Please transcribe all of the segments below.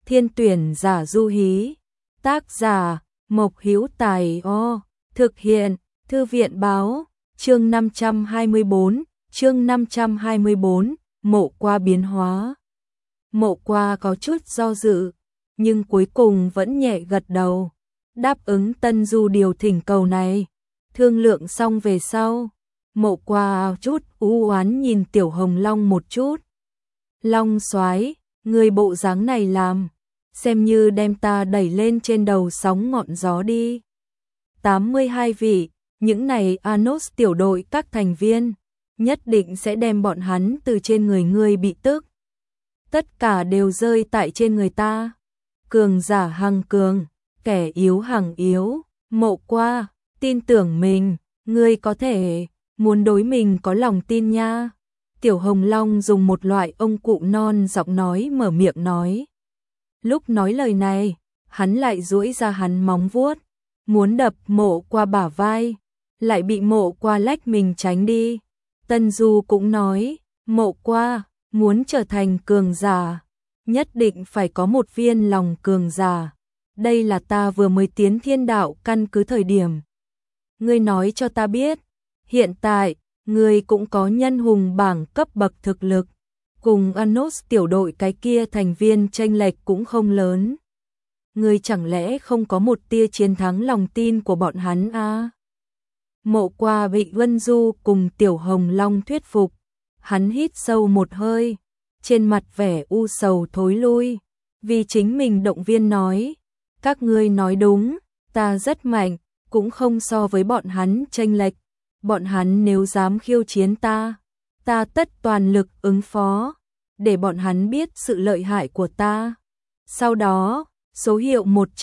Thiên tuyển giả du hí. Tác giả Mộc Hữu Tài. Thực hiện Thư viện báo. Chương 524, Mộ Qua biến hóa. Mộ Qua có chút do dự, nhưng cuối cùng vẫn nhẹ gật đầu, đáp ứng Tân Du điều thỉnh cầu này. Thương lượng xong về sau, Mộ Qua chút u oán nhìn Tiểu Hồng Long một chút. Long soái, người bộ dáng này làm, xem như đem ta đẩy lên trên đầu sóng ngọn gió đi. 82 vị, những này Anos tiểu đội các thành viên, nhất định sẽ đem bọn hắn từ trên người ngươi bị tức. Tất cả đều rơi tại trên người ta. Cường giả hằng cường, kẻ yếu hằng yếu. Mộ Qua, tin tưởng mình, ngươi có thể, muốn đối mình có lòng tin nha. Tiểu Hồng Long dùng một loại ông cụ non giọng nói mở miệng nói. Lúc nói lời này, hắn lại duỗi ra hắn móng vuốt, muốn đập Mộ Qua bả vai, lại bị Mộ Qua lách mình tránh đi. Tân Du cũng nói, Mộ Qua, muốn trở thành cường giả, nhất định phải có một viên lòng cường giả. Đây là ta vừa mới tiến thiên đạo căn cứ thời điểm. Ngươi nói cho ta biết, hiện tại, ngươi cũng có nhân hùng bảng cấp bậc thực lực, cùng Anos tiểu đội cái kia thành viên chênh lệch cũng không lớn. Ngươi chẳng lẽ không có một tia chiến thắng lòng tin của bọn hắn à? Mộ Qua bị Vân Du cùng Tiểu Hồng Long thuyết phục, hắn hít sâu một hơi, trên mặt vẻ u sầu thối lui, vì chính mình động viên nói, các ngươi nói đúng, ta rất mạnh, cũng không so với bọn hắn chênh lệch, bọn hắn nếu dám khiêu chiến ta, ta tất toàn lực ứng phó, để bọn hắn biết sự lợi hại của ta. Sau đó, số hiệu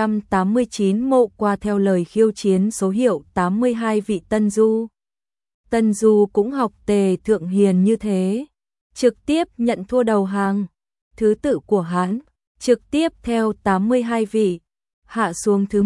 189 Mộ Qua theo lời khiêu chiến số hiệu 82 vị Tân Du. Tân Du cũng học Tề Thượng Hiền như thế, trực tiếp nhận thua đầu hàng. Thứ tự của hắn, trực tiếp theo 82 vị, hạ xuống thứ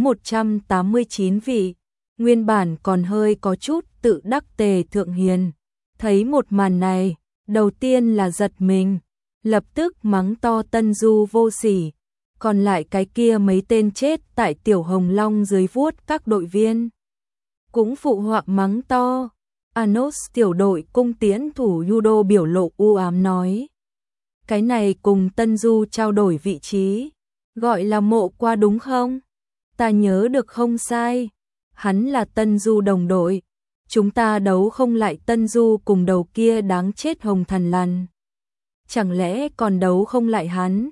189 vị. Nguyên bản còn hơi có chút tự đắc Tề Thượng Hiền, thấy một màn này, đầu tiên là giật mình, lập tức mắng to Tân Du vô sỉ. Còn lại cái kia mấy tên chết tại Tiểu Hồng Long dưới vuốt các đội viên, cũng phụ họa mắng to. Anos tiểu đội cung tiễn thủ judo biểu lộ u ám nói, cái này cùng Tân Du trao đổi vị trí, gọi là Mộ Qua đúng không? Ta nhớ được không sai, hắn là Tân Du đồng đội, chúng ta đấu không lại Tân Du cùng đầu kia đáng chết Hồng Thần Lằn, chẳng lẽ còn đấu không lại hắn?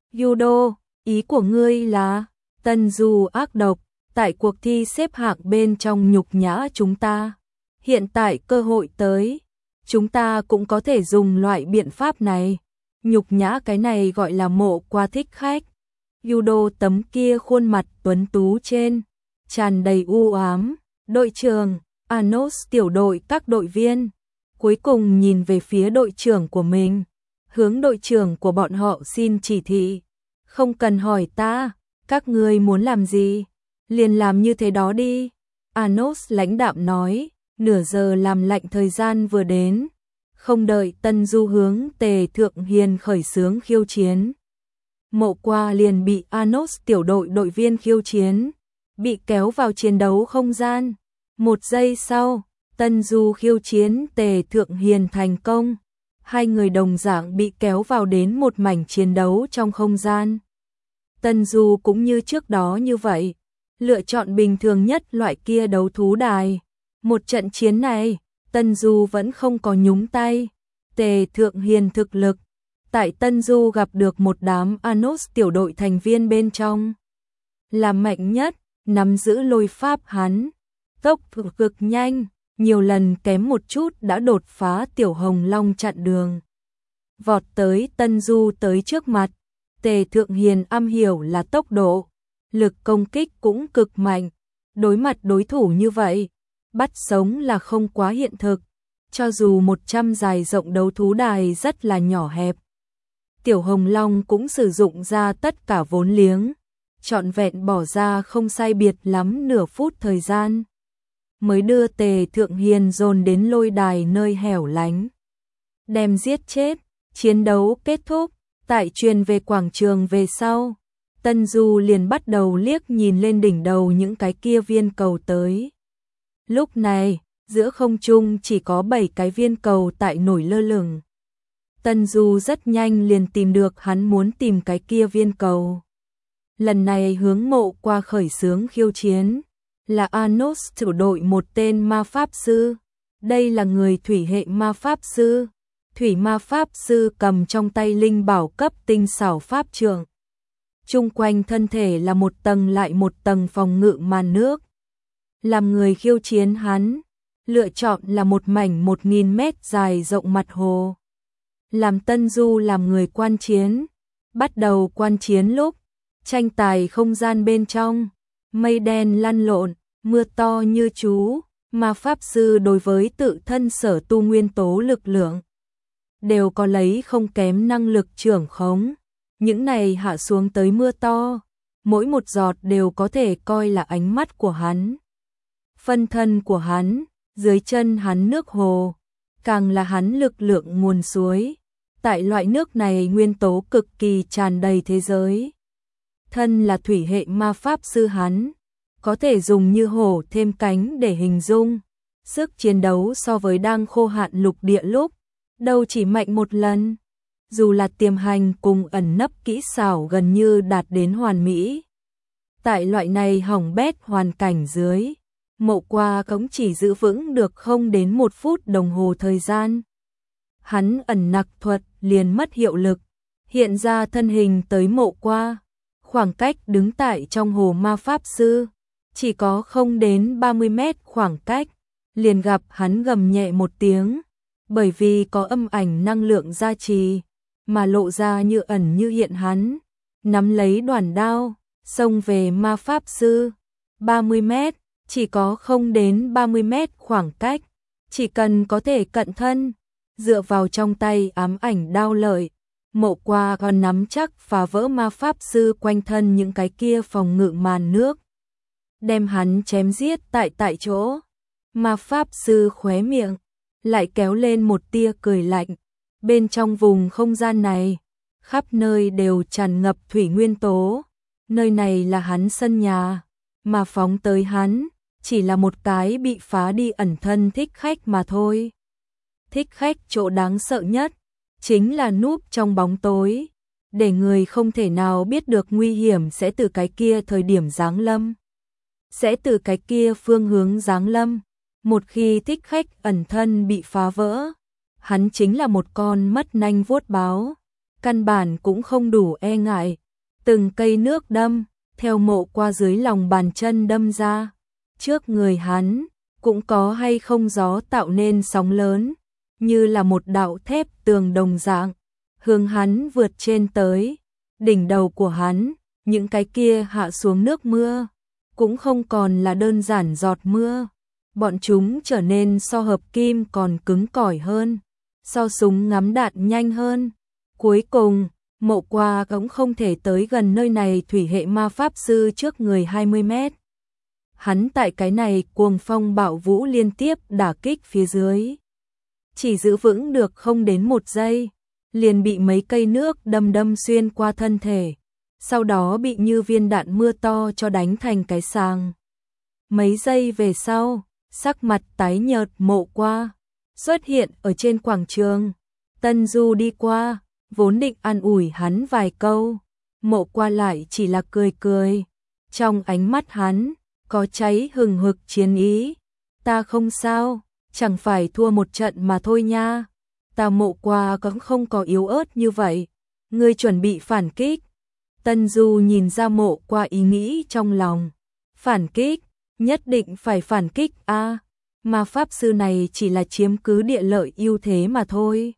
Judo, ý của ngươi là Tân Du ác độc, tại cuộc thi xếp hạng bên trong nhục nhã chúng ta. Hiện tại cơ hội tới, chúng ta cũng có thể dùng loại biện pháp này. Nhục nhã cái này gọi là Mộ Qua thích khách. Judo tấm kia khuôn mặt tuấn tú trên, tràn đầy u ám. Đội trưởng, Anos tiểu đội các đội viên, cuối cùng nhìn về phía đội trưởng của mình, hướng đội trưởng của bọn họ xin chỉ thị. Không cần hỏi ta, các ngươi muốn làm gì, liền làm như thế đó đi. Anos lãnh đạm nói, nửa giờ làm lạnh thời gian vừa đến, không đợi Tân Du hướng Tề Thượng Hiền khởi xướng khiêu chiến. Mộ Qua liền bị Anos tiểu đội đội viên khiêu chiến, bị kéo vào chiến đấu không gian. Một giây sau, Tân Du khiêu chiến Tề Thượng Hiền thành công. Hai người đồng dạng bị kéo vào đến một mảnh chiến đấu trong không gian. Tân Du cũng như trước đó như vậy, lựa chọn bình thường nhất loại kia đấu thú đài. Một trận chiến này, Tân Du vẫn không có nhúng tay. Tề Thượng Hiền thực lực, tại Tân Du gặp được một đám Anos tiểu đội thành viên bên trong, là mạnh nhất, nắm giữ lôi pháp hắn. Tốc độ cực nhanh, nhiều lần kém một chút đã đột phá Tiểu Hồng Long chặn đường. Vọt tới Tân Du tới trước mặt, Tề Thượng Hiền am hiểu là tốc độ, lực công kích cũng cực mạnh. Đối mặt đối thủ như vậy, bắt sống là không quá hiện thực, cho dù 100 dài rộng đấu thú đài rất là nhỏ hẹp. Tiểu Hồng Long cũng sử dụng ra tất cả vốn liếng, trọn vẹn bỏ ra không sai biệt lắm nửa phút thời gian, mới đưa Tề Thượng Hiền dồn đến lôi đài nơi hẻo lánh. Đem giết chết, chiến đấu kết thúc, tại truyền về quảng trường về sau, Tân Du liền bắt đầu liếc nhìn lên đỉnh đầu những cái kia viên cầu tới. Lúc này, giữa không trung chỉ có 7 cái viên cầu tại nổi lơ lửng. Tân Du rất nhanh liền tìm được hắn muốn tìm cái kia viên cầu. Lần này hướng Mộ Qua khởi xướng khiêu chiến, là Anos thủ đội một tên ma pháp sư. Đây là người thủy hệ ma pháp sư. Thủy ma pháp sư cầm trong tay linh bảo cấp tinh xảo pháp trượng. Chung quanh thân thể là một tầng lại một tầng phòng ngự màn nước. Làm người khiêu chiến hắn, lựa chọn là một mảnh 1000 mét dài rộng mặt hồ. Làm Tân Du làm người quan chiến, bắt đầu quan chiến lúc, tranh tài không gian bên trong, mây đen lăn lộn, mưa to như chú, mà pháp sư đối với tự thân sở tu nguyên tố lực lượng đều có lấy không kém năng lực trưởng khống. Những này hạ xuống tới mưa to, mỗi một giọt đều có thể coi là ánh mắt của hắn. Phân thân của hắn, dưới chân hắn nước hồ, càng là hắn lực lượng nguồn suối. Tại loại nước này nguyên tố cực kỳ tràn đầy thế giới. Thân là thủy hệ ma pháp sư hắn, có thể dùng như hổ thêm cánh để hình dung. Sức chiến đấu so với đang khô hạn lục địa lúc, đâu chỉ mạnh một lần. Dù là tiềm hành cùng ẩn nấp kỹ xảo gần như đạt đến hoàn mỹ. Tại loại này hỏng bét hoàn cảnh dưới, Mộ Qua cũng chỉ giữ vững được không đến 1 phút đồng hồ thời gian. Hắn ẩn nặc thuật liền mất hiệu lực, hiện ra thân hình tới Mộ Qua. Khoảng cách đứng tại trong hồ ma pháp sư, chỉ có không đến 30 mét khoảng cách, liền gặp hắn gầm nhẹ một tiếng, bởi vì có âm ảnh năng lượng gia trì, mà lộ ra như ẩn như hiện hắn, nắm lấy đoàn đao, xông về ma pháp sư. 30 mét, chỉ có không đến 30 mét khoảng cách, chỉ cần có thể cận thân, dựa vào trong tay ám ảnh đao lợi, Mộ Qua còn nắm chắc phá vỡ ma pháp sư quanh thân những cái kia phòng ngự màn nước, đem hắn chém giết tại chỗ. Ma pháp sư khóe miệng lại kéo lên một tia cười lạnh. Bên trong vùng không gian này, khắp nơi đều tràn ngập thủy nguyên tố. Nơi này là hắn sân nhà, mà phóng tới hắn chỉ là một cái bị phá đi ẩn thân thích khách mà thôi. Thích khách chỗ đáng sợ nhất chính là núp trong bóng tối, để người không thể nào biết được nguy hiểm sẽ từ cái kia thời điểm giáng lâm, sẽ từ cái kia phương hướng giáng lâm. Một khi thích khách ẩn thân bị phá vỡ, hắn chính là một con mất nanh vuốt báo, căn bản cũng không đủ e ngại. Từng cây nước đâm theo Mộ Qua dưới lòng bàn chân đâm ra, trước người hắn cũng có hay không gió tạo nên sóng lớn, như là một đạo thép tường đồng dạng, hướng hắn vượt trên tới. Đỉnh đầu của hắn, những cái kia hạ xuống nước mưa, cũng không còn là đơn giản giọt mưa, bọn chúng trở nên so hợp kim còn cứng cỏi hơn, so súng ngắm đạn nhanh hơn. Cuối cùng, Mộ Qua cũng không thể tới gần nơi này thủy hệ ma pháp sư trước người 20 mét. Hắn tại cái này cuồng phong bạo vũ liên tiếp đả kích phía dưới, chỉ giữ vững được không đến 1 giây, liền bị mấy cây nước đâm xuyên qua thân thể, sau đó bị như viên đạn mưa to cho đánh thành cái sàng. Mấy giây về sau, sắc mặt tái nhợt Mộ Qua xuất hiện ở trên quảng trường. Tân Du đi qua, vốn định an ủi hắn vài câu, Mộ Qua lại chỉ là cười cười. Trong ánh mắt hắn có cháy hừng hực chiến ý. Ta không sao, chẳng phải thua một trận mà thôi nha. Ta Mộ Qua cũng không có yếu ớt như vậy. Ngươi chuẩn bị phản kích. Tân Du nhìn ra Mộ Qua ý nghĩ trong lòng. Phản kích, nhất định phải phản kích a. Mà pháp sư này chỉ là chiếm cứ địa lợi ưu thế mà thôi.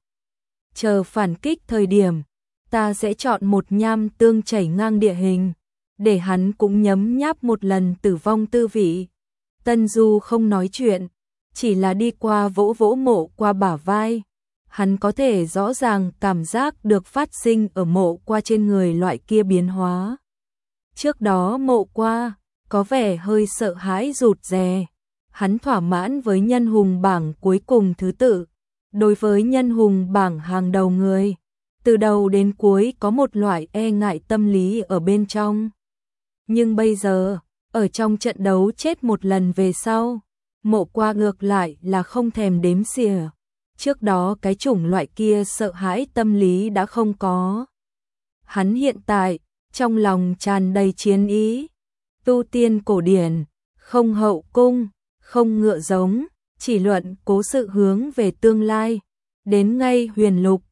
Chờ phản kích thời điểm, ta sẽ chọn một nham tương chảy ngang địa hình, để hắn cũng nhấm nháp một lần tử vong tư vị. Tân Du không nói chuyện, chỉ là đi qua vỗ vỗ Mộ Qua bả vai. Hắn có thể rõ ràng cảm giác được phát sinh ở Mộ Qua trên người loại kia biến hóa. Trước đó Mộ Qua có vẻ hơi sợ hãi rụt rè. Hắn thỏa mãn với nhân hùng bảng cuối cùng thứ tự. Đối với nhân hùng bảng hàng đầu người, từ đầu đến cuối có một loại e ngại tâm lý ở bên trong. Nhưng bây giờ, ở trong trận đấu chết một lần về sau, Mộ Qua ngược lại là không thèm đếm xỉa. Trước đó cái chủng loại kia sợ hãi tâm lý đã không có. Hắn hiện tại, trong lòng tràn đầy chiến ý. Tu tiên cổ điển, không hậu cung, không ngựa giống, chỉ luận cố sự hướng về tương lai. Đến ngay huyền lục,